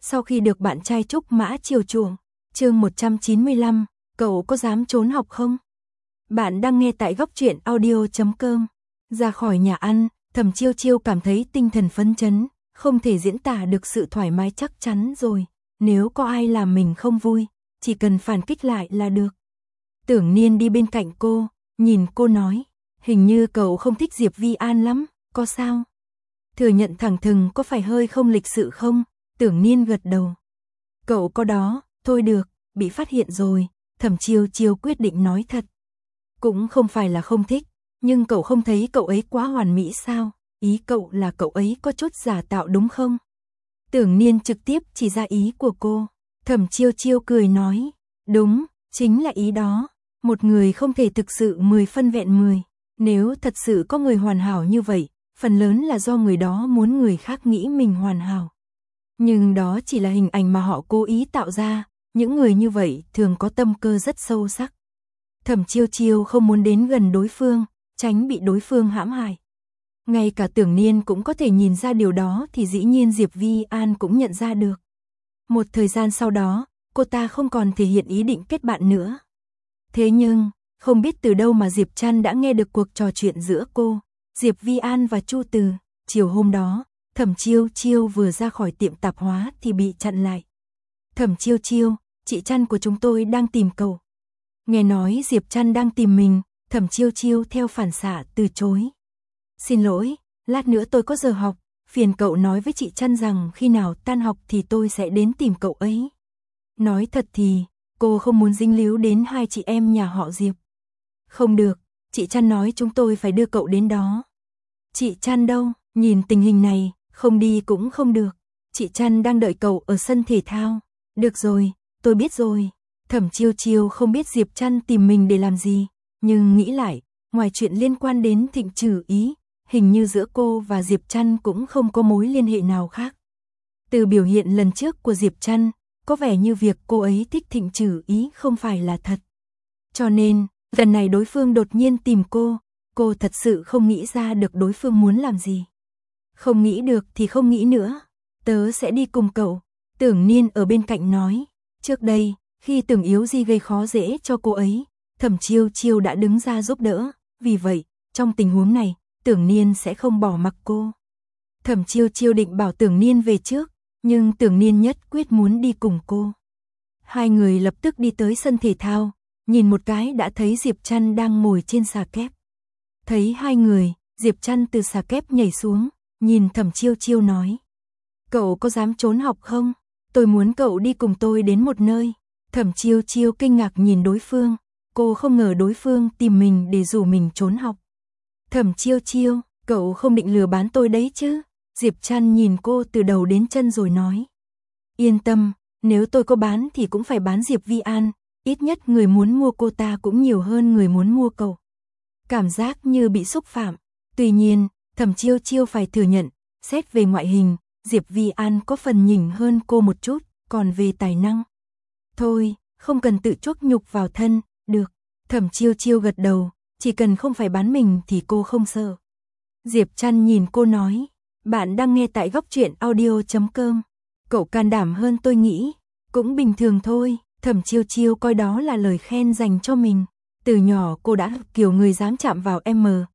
sau khi được bạn trai Trúc Mã chiều chuộng. Chương 195, cậu có dám trốn học không? Bạn đang nghe tại góc truyện audio.com. Ra khỏi nhà ăn, Thẩm Chiêu Chiêu cảm thấy tinh thần phấn chấn, không thể diễn tả được sự thoải mái chắc chắn rồi. Nếu có ai làm mình không vui, chỉ cần phản kích lại là được. Tưởng Niên đi bên cạnh cô, nhìn cô nói, hình như cậu không thích Diệp Vi An lắm, có sao? Thừa nhận thẳng thừng có phải hơi không lịch sự không? Tưởng Niên gật đầu. Cậu có đó, thôi được, bị phát hiện rồi. Thẩm Chiêu Chiêu quyết định nói thật. Cũng không phải là không thích, nhưng cậu không thấy cậu ấy quá hoàn mỹ sao? Ý cậu là cậu ấy có chút giả tạo đúng không? Tưởng Niên trực tiếp chỉ ra ý của cô. Thẩm Chiêu Chiêu cười nói, đúng, chính là ý đó. Một người không thể thực sự 10 phân vẹn 10. Nếu thật sự có người hoàn hảo như vậy, phần lớn là do người đó muốn người khác nghĩ mình hoàn hảo. Nhưng đó chỉ là hình ảnh mà họ cố ý tạo ra, những người như vậy thường có tâm cơ rất sâu sắc. Thẩm Chiêu Chiêu không muốn đến gần đối phương, tránh bị đối phương hãm hại. Ngay cả Tưởng Niên cũng có thể nhìn ra điều đó thì dĩ nhiên Diệp Vi An cũng nhận ra được. Một thời gian sau đó, cô ta không còn thể hiện ý định kết bạn nữa. Thế nhưng, không biết từ đâu mà Diệp Trăn đã nghe được cuộc trò chuyện giữa cô, Diệp Vi An và Chu Từ. Chiều hôm đó, Thẩm Chiêu Chiêu vừa ra khỏi tiệm tạp hóa thì bị chặn lại. Thẩm Chiêu Chiêu, chị Trăn của chúng tôi đang tìm cậu. Nghe nói Diệp Trăn đang tìm mình, Thẩm Chiêu Chiêu theo phản xạ từ chối. Xin lỗi, lát nữa tôi có giờ học, phiền cậu nói với chị Trăn rằng khi nào tan học thì tôi sẽ đến tìm cậu ấy. Nói thật thì, cô không muốn dính líu đến hai chị em nhà họ Diệp. Không được, chị Trăn nói chúng tôi phải đưa cậu đến đó. Chị Trăn đâu, nhìn tình hình này, không đi cũng không được. Chị Trăn đang đợi cậu ở sân thể thao. Được rồi, tôi biết rồi. Thẩm Chiêu Chiêu không biết Diệp Trăn tìm mình để làm gì, nhưng nghĩ lại, ngoài chuyện liên quan đến Thịnh Trử Ý, hình như giữa cô và Diệp Trăn cũng không có mối liên hệ nào khác. Từ biểu hiện lần trước của Diệp Trăn, có vẻ như việc cô ấy thích Thịnh Trử Ý không phải là thật. Cho nên, lần này đối phương đột nhiên tìm cô thật sự không nghĩ ra được đối phương muốn làm gì. Không nghĩ được thì không nghĩ nữa, tớ sẽ đi cùng cậu. Tưởng Niên ở bên cạnh nói, trước đây, khi Tưởng Yếu Di gây khó dễ cho cô ấy, Thẩm Chiêu Chiêu đã đứng ra giúp đỡ, vì vậy, trong tình huống này, Tưởng Niên sẽ không bỏ mặc cô. Thẩm Chiêu Chiêu định bảo Tưởng Niên về trước, nhưng Tưởng Niên nhất quyết muốn đi cùng cô. Hai người lập tức đi tới sân thể thao, nhìn một cái đã thấy Diệp Trăn đang ngồi trên xà kép. Thấy hai người, Diệp Trăn từ xà kép nhảy xuống, nhìn Thẩm Chiêu Chiêu nói, cậu có dám trốn học không? Tôi muốn cậu đi cùng tôi đến một nơi. Thẩm Chiêu Chiêu kinh ngạc nhìn đối phương, cô không ngờ đối phương tìm mình để rủ mình trốn học. Thẩm Chiêu Chiêu, cậu không định lừa bán tôi đấy chứ? Diệp Trăn nhìn cô từ đầu đến chân rồi nói, yên tâm, nếu tôi có bán thì cũng phải bán Diệp Vi An, ít nhất người muốn mua cô ta cũng nhiều hơn người muốn mua cậu. Cảm giác như bị xúc phạm. Tuy nhiên, Thẩm Chiêu Chiêu phải thừa nhận, xét về ngoại hình, Diệp Vi An có phần nhỉnh hơn cô một chút, còn về tài năng. Thôi, không cần tự chuốc nhục vào thân, được. Thẩm Chiêu Chiêu gật đầu, chỉ cần không phải bán mình thì cô không sợ. Diệp Trăn nhìn cô nói, bạn đang nghe tại góc truyện audio.com. Cậu can đảm hơn tôi nghĩ, cũng bình thường thôi. Thẩm Chiêu Chiêu coi đó là lời khen dành cho mình. Từ nhỏ cô đã kiểu người dám chạm vào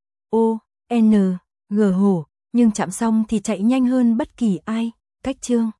M.O.N.G hổ, nhưng chạm xong thì chạy nhanh hơn bất kỳ ai. Cách chương